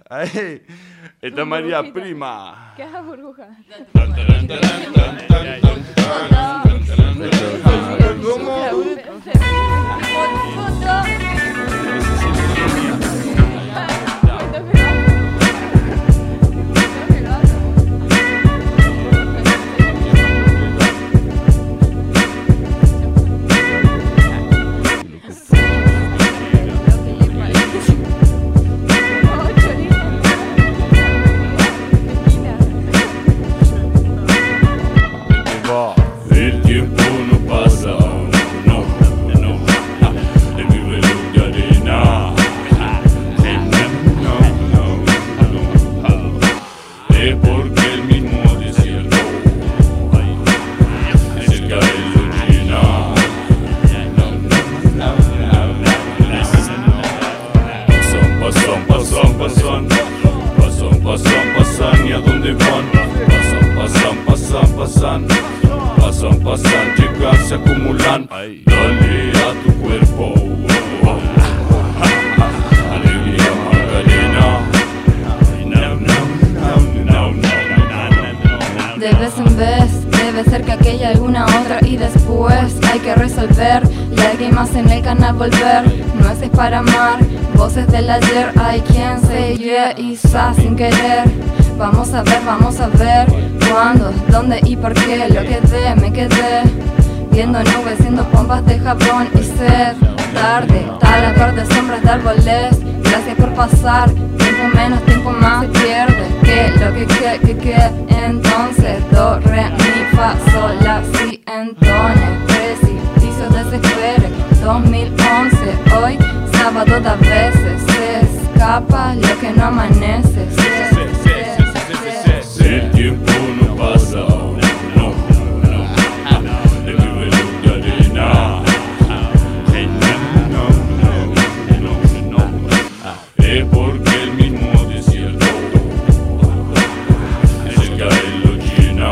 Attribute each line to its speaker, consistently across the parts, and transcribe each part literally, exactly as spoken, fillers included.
Speaker 1: Ahí. Esta es María Prima.
Speaker 2: ¿Qué haces, burbuja?
Speaker 3: El tiempo no pasa, no, no, el vive luz de arena. No, no, no, es porque el mismo desierto cerca de lo llena. No, no, no, pasan, pasan, pasan, pasan, pasan, pasan, ¿y a dónde van? Pasan, pasan, pasan, pasan. Pasan, pasan, chicas se acumulan. Dale a tu cuerpo. Alegría Macarena.
Speaker 4: De vez en vez, debe ser que aquella alguna otra y después hay que resolver. Y alguien más en el canal volver. No es para amar, voces del ayer. Hay quien se yeah, isa sin querer. Vamos a ver, vamos a ver cuándo, dónde y por qué. Lo quedé, me quedé viendo nubes, siendo pompas de Japón y sed. Tarde, tal a par de sombras de árboles. Gracias por pasar, tiempo menos, tiempo más se pierde. Que lo que que, que, que entonces do, re, mi, fa, sol, la, si, entones. Precipicio, desespere, dos mil once. Hoy, sábado da veces se escapa lo que no amanece. Se,
Speaker 3: el tiempo no pasa, no, no, el vive luz de arena. No, no, no, no, es porque el mismo desierto cerca de lo llena.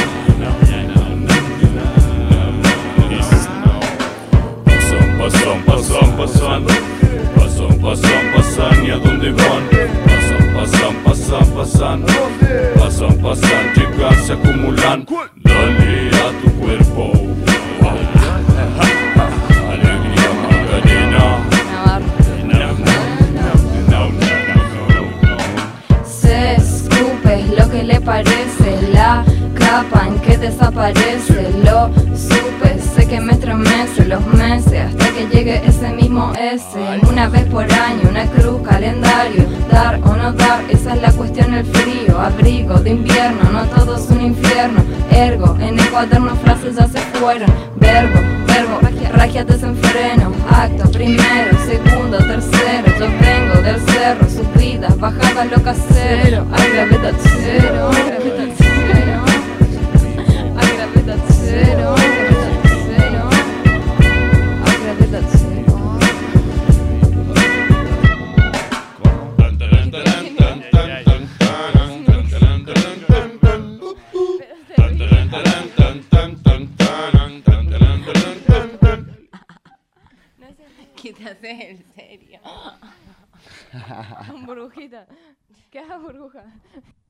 Speaker 3: Pasan, pasan, pasan, pasan, pasan, pasan, pasan, ¿y a dónde van? Pasan, pasan, pasan, pasan. Pasan, pasan, chicas se acumulan. Dale a tu cuerpo. Alegría Macarena.
Speaker 4: Se escupe lo que le parece, la capa en que desaparece. Lo supe, sé que me estremece los meses hasta que llegue ese mismo ese. Una vez por año, una cruz, calendario. Dar o no dar, esa es la cuestión, el frío. Abrigo de invierno, no todo es un infierno. Ergo, en el cuaderno frases ya se fueron. Verbo, verbo, ragia desenfreno. Acto, primero, segundo, tercero. Yo vengo del cerro, subidas, bajadas, lo casero. Hay gravedad cero, gravedad cero. Hay gravedad cero, gravedad cero. Hay gravedad cero.
Speaker 2: ¿Qué te haces en serio? Burbujita. ¿Qué haces, burbuja?